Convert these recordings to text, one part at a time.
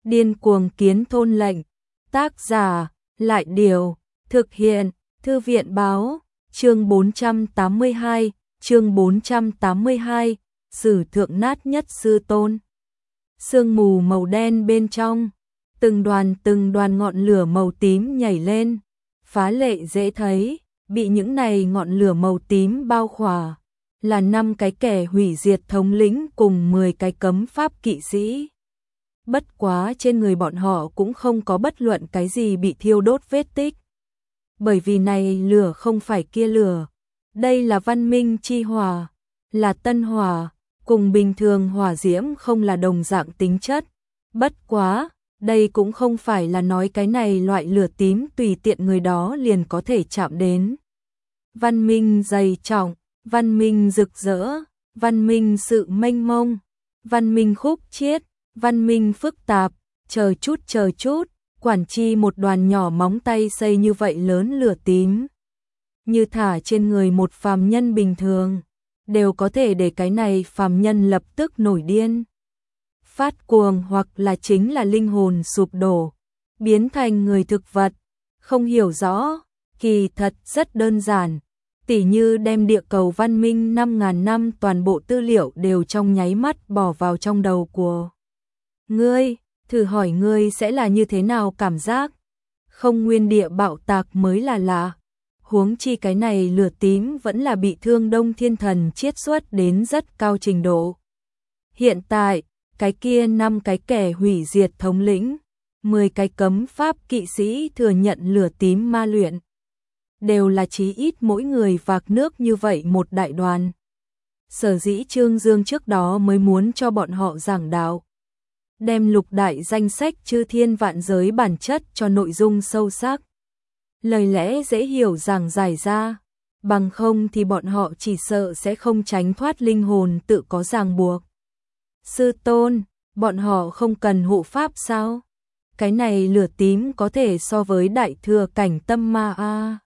Điên cuồng kiến thôn lệnh. Tác giả, Lại Điều. Thực hiện, Thư viện báo. Chương 482, chương 482, Sử thượng nát nhất sư tôn. Sương mù màu đen bên trong, từng đoàn ngọn lửa màu tím nhảy lên, phá lệ dễ thấy, bị những này ngọn lửa màu tím bao khỏa, là 5 cái kẻ hủy diệt thống lĩnh cùng 10 cái cấm pháp kỵ sĩ. Bất quá trên người bọn họ cũng không có bất luận cái gì bị thiêu đốt vết tích. Bởi vì này lửa không phải kia lửa, đây là văn minh chi hỏa, là tân hỏa, cùng bình thường hỏa diễm không là đồng dạng tính chất. Bất quá, đây cũng không phải là nói cái này loại lửa tím tùy tiện người đó liền có thể chạm đến. Văn minh dày trọng, văn minh rực rỡ, văn minh sự mênh mông, văn minh khúc chiết, văn minh phức tạp, chờ chút, quản chi một đoàn nhỏ móng tay xây như vậy lớn lửa tím. Như thả trên người một phàm nhân bình thường, đều có thể để cái này phàm nhân lập tức nổi điên. Phát cuồng hoặc là chính là linh hồn sụp đổ, biến thành người thực vật, không hiểu rõ, kỳ thật rất đơn giản. Tỉ như đem địa cầu văn minh 5.000 năm toàn bộ tư liệu đều trong nháy mắt bỏ vào trong đầu của ngươi, thử hỏi ngươi sẽ là như thế nào cảm giác? Không nguyên địa bạo tạc mới là lạ. Huống chi cái này lửa tím vẫn là bị Thương Đông Thiên Thần chiết xuất đến rất cao trình độ. Hiện tại, cái kia 5 cái kẻ hủy diệt thống lĩnh, 10 cái cấm pháp kỵ sĩ thừa nhận lửa tím ma luyện. Đều là chí ít mỗi người vạc nước như vậy một đại đoàn. Sở dĩ Trương Dương trước đó mới muốn cho bọn họ giảng đạo. Đem lục đại danh sách chư thiên vạn giới bản chất cho nội dung sâu sắc. Lời lẽ dễ hiểu giảng giải ra, bằng không thì bọn họ chỉ sợ sẽ không tránh thoát linh hồn tự có ràng buộc. Sư tôn, bọn họ không cần hộ pháp sao? Cái này lửa tím có thể so với đại thừa cảnh tâm ma a.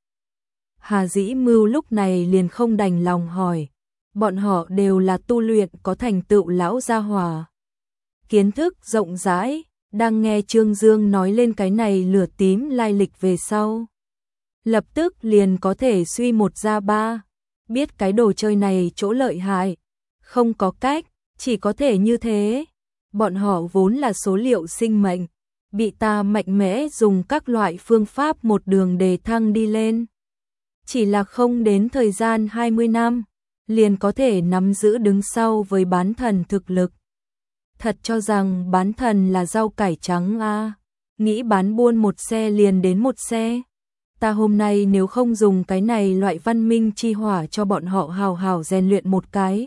Hà Dĩ Mưu lúc này liền không đành lòng hỏi, bọn họ đều là tu luyện có thành tựu lão gia hỏa. Kiến thức rộng rãi, đang nghe Trương Dương nói lên cái này lửa tím lai lịch về sau. Lập tức liền có thể suy một ra ba, biết cái đồ chơi này chỗ lợi hại. Không có cách, chỉ có thể như thế. Bọn họ vốn là số liệu sinh mệnh, bị ta mạnh mẽ dùng các loại phương pháp một đường đề thăng đi lên. Chỉ là không đến thời gian 20 năm, liền có thể nắm giữ đứng sau với bán thần thực lực. Thật cho rằng bán thần là rau cải trắng a, nghĩ bán buôn một xe liền đến một xe. Ta hôm nay nếu không dùng cái này loại văn minh chi hỏa cho bọn họ hào hào rèn luyện một cái.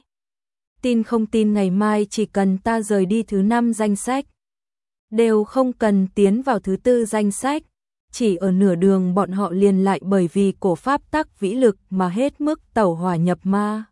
Tin không tin ngày mai chỉ cần ta rời đi thứ 5 danh sách, đều không cần tiến vào thứ 4 danh sách. Chỉ ở nửa đường bọn họ liền lại bởi vì cổ pháp tắc vĩ lực mà hết mức tẩu hỏa nhập ma.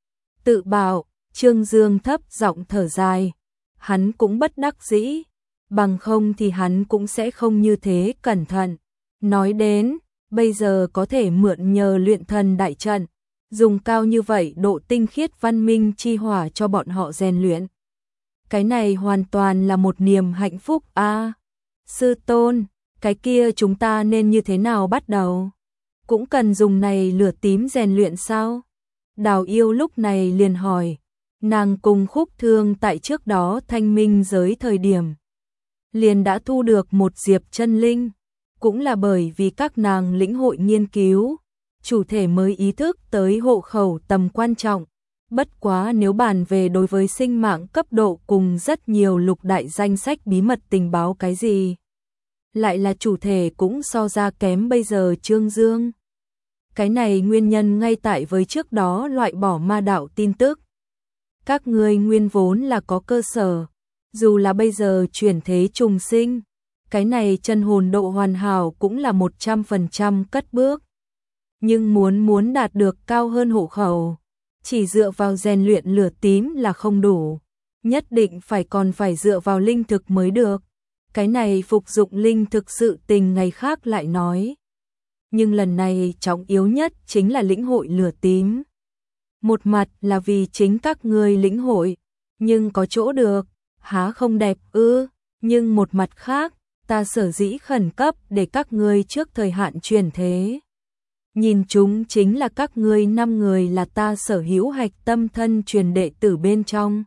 Tự bảo, Trương Dương thấp giọng thở dài. Hắn cũng bất đắc dĩ, bằng không thì hắn cũng sẽ không như thế cẩn thận. Nói đến, bây giờ có thể mượn nhờ luyện thần đại trận, dùng cao như vậy độ tinh khiết văn minh chi hỏa cho bọn họ rèn luyện. Cái này hoàn toàn là một niềm hạnh phúc a. Sư tôn, cái kia chúng ta nên như thế nào bắt đầu? Cũng cần dùng này lửa tím rèn luyện sao? Đào Yêu lúc này liền hỏi. Nàng cùng Khúc Thương tại trước đó thanh minh giới thời điểm liền đã thu được một diệp chân linh, cũng là bởi vì các nàng lĩnh hội nghiên cứu, chủ thể mới ý thức tới hộ khẩu tầm quan trọng. Bất quá nếu bàn về đối với sinh mạng cấp độ cùng rất nhiều lục đại danh sách bí mật tình báo cái gì, lại là chủ thể cũng so ra kém bây giờ Trương Dương. Cái này nguyên nhân ngay tại với trước đó loại bỏ ma đạo tin tức. Các ngươi nguyên vốn là có cơ sở, dù là bây giờ chuyển thế trùng sinh, cái này chân hồn độ hoàn hảo cũng là 100% cất bước. Nhưng muốn đạt được cao hơn hộ khẩu, chỉ dựa vào rèn luyện lửa tím là không đủ, nhất định còn phải dựa vào linh thực mới được. Cái này phục dụng linh thực sự tình ngày khác lại nói. Nhưng lần này trọng yếu nhất chính là lĩnh hội lửa tím. Một mặt là vì chính các ngươi lĩnh hội, nhưng có chỗ được, há không đẹp ư? Nhưng một mặt khác, ta sở dĩ khẩn cấp để các ngươi trước thời hạn chuyển thế. Nhìn chúng chính là các ngươi 5 người là ta sở hữu hạch tâm thân truyền đệ tử bên trong.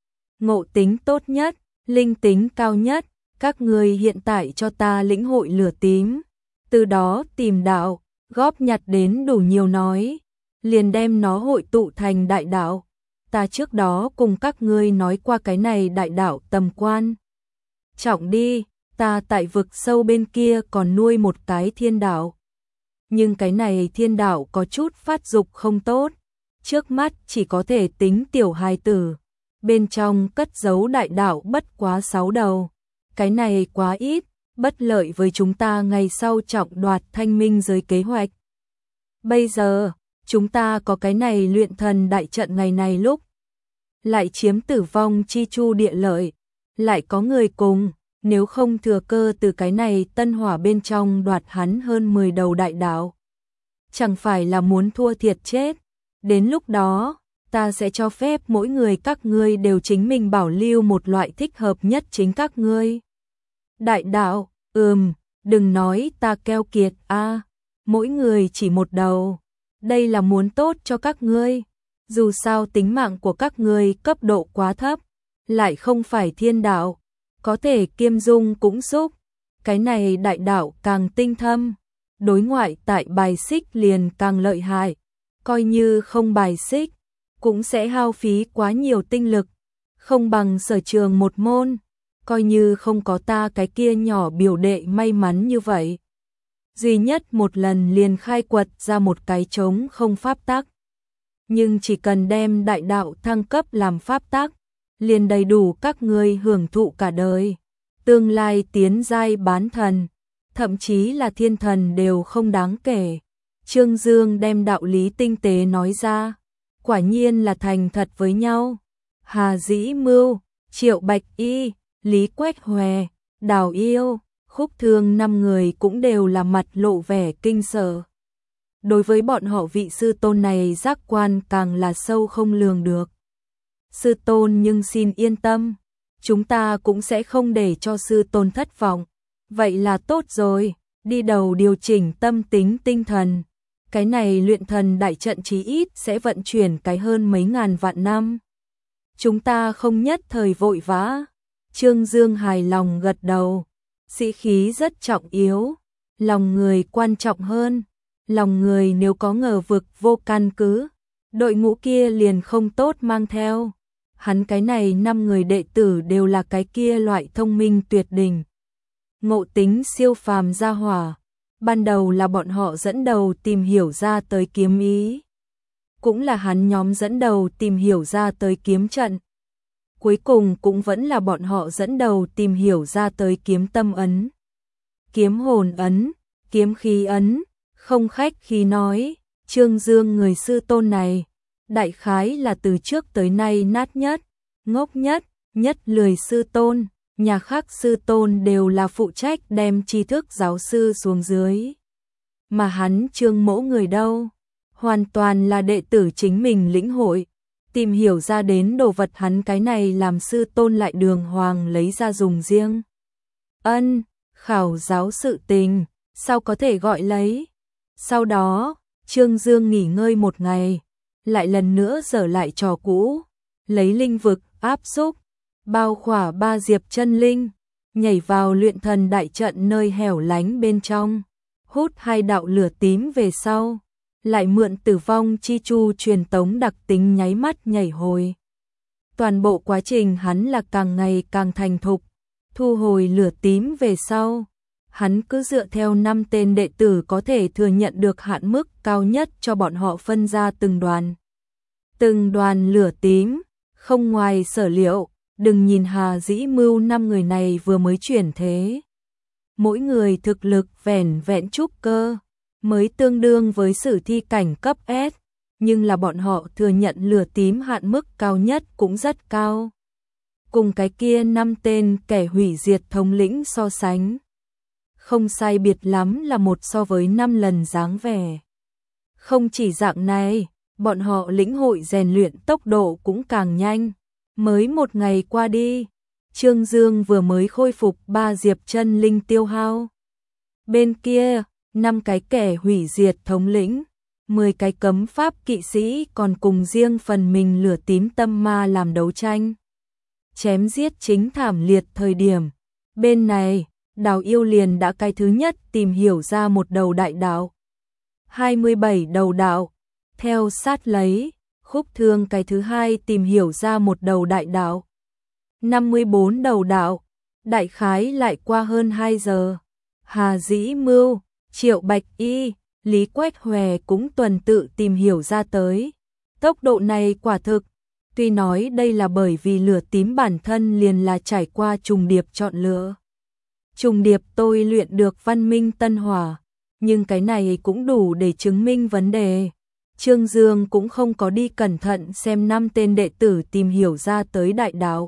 Ngộ tính tốt nhất, linh tính cao nhất, các ngươi hiện tại cho ta lĩnh hội lửa tím. Từ đó tìm đạo, góp nhặt đến đủ nhiều nói, liền đem nó hội tụ thành đại đạo. Ta trước đó cùng các ngươi nói qua cái này đại đạo tầm quan. Trọng đi, ta tại vực sâu bên kia còn nuôi một cái thiên đạo. Nhưng cái này thiên đạo có chút phát dục không tốt, trước mắt chỉ có thể tính tiểu hài tử, bên trong cất giấu đại đạo bất quá 6 đầu. Cái này quá ít, bất lợi với chúng ta ngày sau trọng đoạt thanh minh giới kế hoạch. Bây giờ, chúng ta có cái này luyện thần đại trận ngày này lúc lại chiếm tử vong chi chu địa lợi, lại có người cùng, nếu không thừa cơ từ cái này tân hỏa bên trong đoạt hắn hơn 10 đầu đại đạo. Chẳng phải là muốn thua thiệt chết, đến lúc đó, ta sẽ cho phép mỗi người các ngươi đều chính mình bảo lưu một loại thích hợp nhất chính các ngươi. Đại đạo, đừng nói ta keo kiệt a, mỗi người chỉ một đầu, đây là muốn tốt cho các ngươi. Dù sao tính mạng của các ngươi cấp độ quá thấp, lại không phải thiên đạo, có thể kiêm dung cũng giúp. Cái này đại đạo càng tinh thâm, đối ngoại tại bài xích liền càng lợi hại, coi như không bài xích, cũng sẽ hao phí quá nhiều tinh lực, không bằng sở trường một môn, coi như không có ta cái kia nhỏ biểu đệ may mắn như vậy. Duy nhất một lần liền khai quật ra một cái trống không pháp tắc. Nhưng chỉ cần đem đại đạo thăng cấp làm pháp tắc, liền đầy đủ các ngươi hưởng thụ cả đời. Tương lai tiến giai bán thần, thậm chí là thiên thần đều không đáng kể. Trương Dương đem đạo lý tinh tế nói ra, quả nhiên là thành thật với nhau. Hà Dĩ Mưu, Triệu Bạch Y, Lý Quách Hòe, Đào Yêu, Khúc Thương 5 người cũng đều là mặt lộ vẻ kinh sợ. Đối với bọn họ vị sư tôn này giác quan càng là sâu không lường được. Sư tôn nhưng xin yên tâm, chúng ta cũng sẽ không để cho sư tôn thất vọng. Vậy là tốt rồi, đi đầu điều chỉnh tâm tính tinh thần. Cái này luyện thần đại trận chí ít sẽ vận chuyển cái hơn mấy ngàn vạn năm. Chúng ta không nhất thời vội vã. Trương Dương hài lòng gật đầu. Sĩ khí rất trọng yếu, lòng người quan trọng hơn. Lòng người nếu có ngờ vực vô căn cứ, đội ngũ kia liền không tốt mang theo. Hắn cái này 5 người đệ tử đều là cái kia loại thông minh tuyệt đỉnh, ngộ tính siêu phàm gia hỏa. Ban đầu là bọn họ dẫn đầu tìm hiểu ra tới kiếm ý, cũng là hắn nhóm dẫn đầu tìm hiểu ra tới kiếm trận. Cuối cùng cũng vẫn là bọn họ dẫn đầu tìm hiểu ra tới kiếm tâm ấn, kiếm hồn ấn, kiếm khí ấn. Không khách khí nói, Trương Dương người sư tôn này, đại khái là từ trước tới nay nát nhất, ngốc nhất, nhất lười sư tôn, nhà khác sư tôn đều là phụ trách đem tri thức giáo sư xuống dưới. Mà hắn Trương mỗ người đâu, hoàn toàn là đệ tử chính mình lĩnh hội, tìm hiểu ra đến đồ vật hắn cái này làm sư tôn lại đường hoàng lấy ra dùng riêng. Khảo giáo sự tình, sao có thể gọi lấy. Sau đó, Trương Dương nghỉ ngơi một ngày, lại lần nữa dở lại trò cũ, lấy linh vực áp xúc, bao khỏa 3 diệp chân linh, nhảy vào luyện thần đại trận nơi hẻo lánh bên trong, hút 2 đạo lửa tím về sau, lại mượn tử vong chi chu truyền tống đặc tính nháy mắt nhảy hồi. Toàn bộ quá trình hắn là càng ngày càng thành thục, thu hồi lửa tím về sau. Hắn cứ dựa theo 5 tên đệ tử có thể thừa nhận được hạn mức cao nhất cho bọn họ phân ra từng đoàn. Từng đoàn lửa tím, không ngoài sở liệu, đừng nhìn Hà Dĩ Mưu 5 người này vừa mới chuyển thế. Mỗi người thực lực vẻn vẹn trúc cơ, mới tương đương với sử thi cảnh cấp S, nhưng là bọn họ thừa nhận lửa tím hạn mức cao nhất cũng rất cao. Cùng cái kia 5 tên kẻ hủy diệt thống lĩnh so sánh, không sai biệt lắm là 1 so với 5 lần dáng vẻ. Không chỉ dạng này, bọn họ lĩnh hội rèn luyện tốc độ cũng càng nhanh. Mới 1 ngày qua đi, Trương Dương vừa mới khôi phục 3 diệp chân linh tiêu hao. Bên kia, 5 cái kẻ hủy diệt thống lĩnh, 10 cái cấm pháp kỵ sĩ còn cùng riêng phần mình lửa tím tâm ma làm đấu tranh. Chém giết chính thảm liệt thời điểm. Bên này, Đào Yêu liền đã cái thứ nhất tìm hiểu ra một đầu đại đạo. 27 đầu đạo. Theo sát lấy, Khúc Thương cái thứ hai tìm hiểu ra một đầu đại đạo. 54 đầu đạo. Đại khái lại qua hơn 2 giờ. Hà Dĩ Mưu, Triệu Bạch Y, Lý Quách Hòe cũng tuần tự tìm hiểu ra tới. Tốc độ này quả thực, tuy nói đây là bởi vì lửa tím bản thân liền là trải qua trùng điệp chọn lựa. Trùng điệp tôi luyện được văn minh tân hỏa, nhưng cái này cũng đủ để chứng minh vấn đề. Trương Dương cũng không có đi cẩn thận xem 5 tên đệ tử tìm hiểu ra tới đại đạo.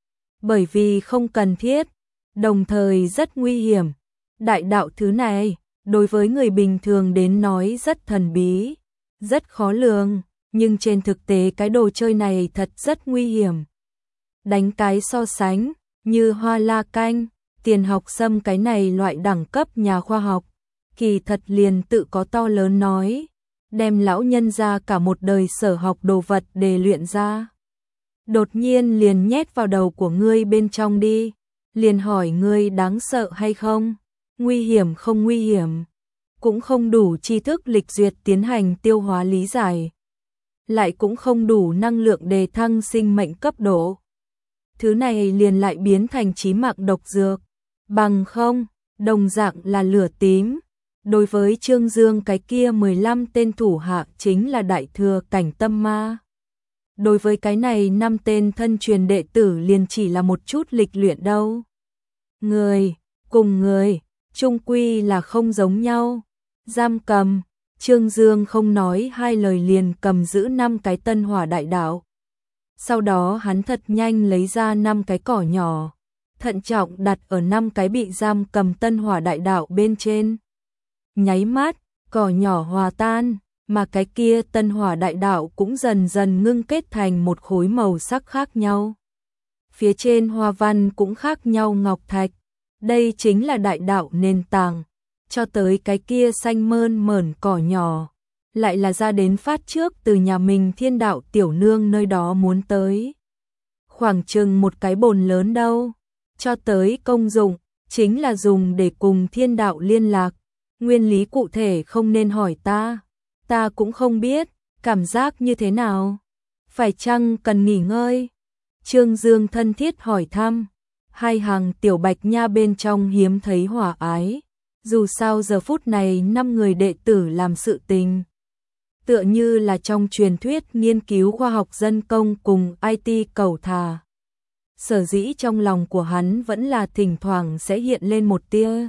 Bởi vì không cần thiết, đồng thời rất nguy hiểm. Đại đạo thứ này, đối với người bình thường đến nói rất thần bí, rất khó lường, nhưng trên thực tế cái đồ chơi này thật rất nguy hiểm. Đánh cái so sánh, như Hoa La Canh, Tiền Học Sâm cái này loại đẳng cấp nhà khoa học, kỳ thật liền tự có to lớn nói, đem lão nhân ra cả một đời sở học đồ vật để luyện ra. Đột nhiên liền nhét vào đầu của ngươi bên trong đi, liền hỏi ngươi đáng sợ hay không, nguy hiểm không nguy hiểm, cũng không đủ tri thức lịch duyệt tiến hành tiêu hóa lý giải, lại cũng không đủ năng lượng đề thăng sinh mệnh cấp độ. Thứ này liền lại biến thành chí mạng độc dược, bằng không, đồng dạng là lửa tím. Đối với Trương Dương cái kia 15 tên thủ hạ chính là đại thừa cảnh tâm ma. Đối với cái này 5 tên thân truyền đệ tử liền chỉ là một chút lịch luyện đâu. Người, cùng người, chung quy là không giống nhau. Giam cầm, Trương Dương không nói hai lời liền cầm giữ 5 cái tân hỏa đại đạo. Sau đó hắn thật nhanh lấy ra 5 cái cỏ nhỏ, thận trọng đặt ở 5 cái bị giam cầm tân hỏa đại đạo bên trên. Nháy mắt, cỏ nhỏ hòa tan, mà cái kia tân hỏa đại đạo cũng dần dần ngưng kết thành một khối màu sắc khác nhau. Phía trên hoa văn cũng khác nhau ngọc thạch, đây chính là đại đạo nền tảng, cho tới cái kia xanh mơn mởn cỏ nhỏ, lại là ra đến phát trước từ nhà mình Thiên Đạo tiểu nương nơi đó muốn tới. Khoảng chừng một cái bồn lớn đâu, cho tới công dụng, chính là dùng để cùng Thiên Đạo liên lạc. Nguyên lý cụ thể không nên hỏi ta cũng không biết, cảm giác như thế nào? Phải chăng cần nghỉ ngơi? Trương Dương thân thiết hỏi thăm, hai hàng tiểu bạch nha bên trong hiếm thấy hòa ái, dù sao giờ phút này 5 người đệ tử làm sự tình. Tựa như là trong truyền thuyết nghiên cứu khoa học dân công cùng IT cầu thà. Sở dĩ trong lòng của hắn vẫn là thỉnh thoảng sẽ hiện lên một tia.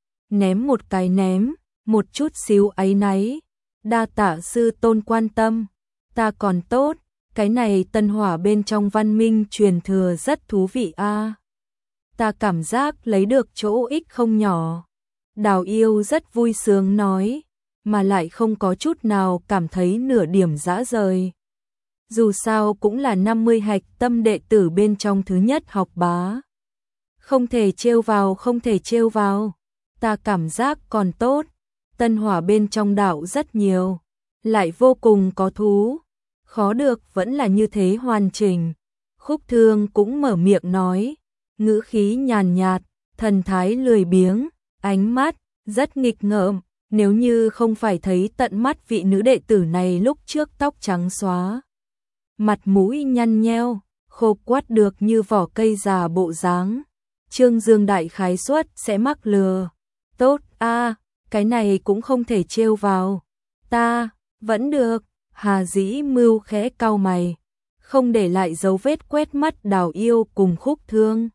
Ném một cái ném, một chút xíu áy náy, đa tạ sư tôn quan tâm, ta còn tốt, cái này tân hỏa bên trong văn minh truyền thừa rất thú vị a. Ta cảm giác lấy được chỗ ích không nhỏ. Đào Yêu rất vui sướng nói, mà lại không có chút nào cảm thấy nửa điểm dã rời. Dù sao cũng là 50 hạch tâm đệ tử bên trong thứ nhất học bá. Không thể trêu vào, không thể trêu vào. Ta cảm giác còn tốt, tân hỏa bên trong đạo rất nhiều, lại vô cùng có thú, khó được vẫn là như thế hoàn chỉnh. Khúc Thương cũng mở miệng nói, ngữ khí nhàn nhạt, thần thái lười biếng, ánh mắt rất nghịch ngợm, nếu như không phải thấy tận mắt vị nữ đệ tử này lúc trước tóc trắng xóa, mặt mũi nhăn nheo, khô quắt được như vỏ cây già bộ dáng, Trương Dương đại khái suất sẽ mắc lừa. Tốt a, cái này cũng không thể trêu vào. Ta, vẫn được. Hà Dĩ Mưu khẽ cau mày, không để lại dấu vết quét mắt Đào Yêu cùng Khúc Thương.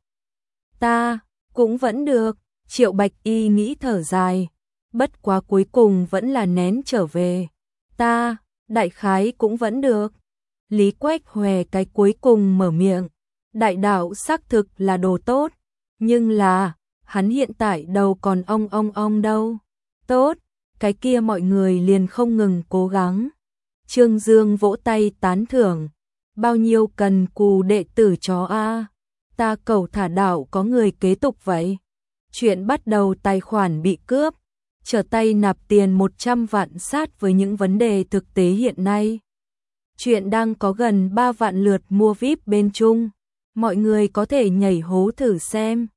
Ta, cũng vẫn được. Triệu Bạch Y nghĩ thở dài, bất quá cuối cùng vẫn là nén trở về. Ta, đại khái cũng vẫn được. Lý Quách Hòe cái cuối cùng mở miệng, đại đạo xác thực là đồ tốt, nhưng là hắn hiện tại đầu còn ong đâu. Tốt, cái kia mọi người liền không ngừng cố gắng. Trương Dương vỗ tay tán thưởng, bao nhiêu cần cù đệ tử chó a. Ta cầu thả đảo có người kế tục vậy. Chuyện bắt đầu tài khoản bị cướp, trở tay nạp tiền 100 vạn sát với những vấn đề thực tế hiện nay. Chuyện đang có gần 3 vạn lượt mua VIP bên Trung. Mọi người có thể nhảy hố thử xem.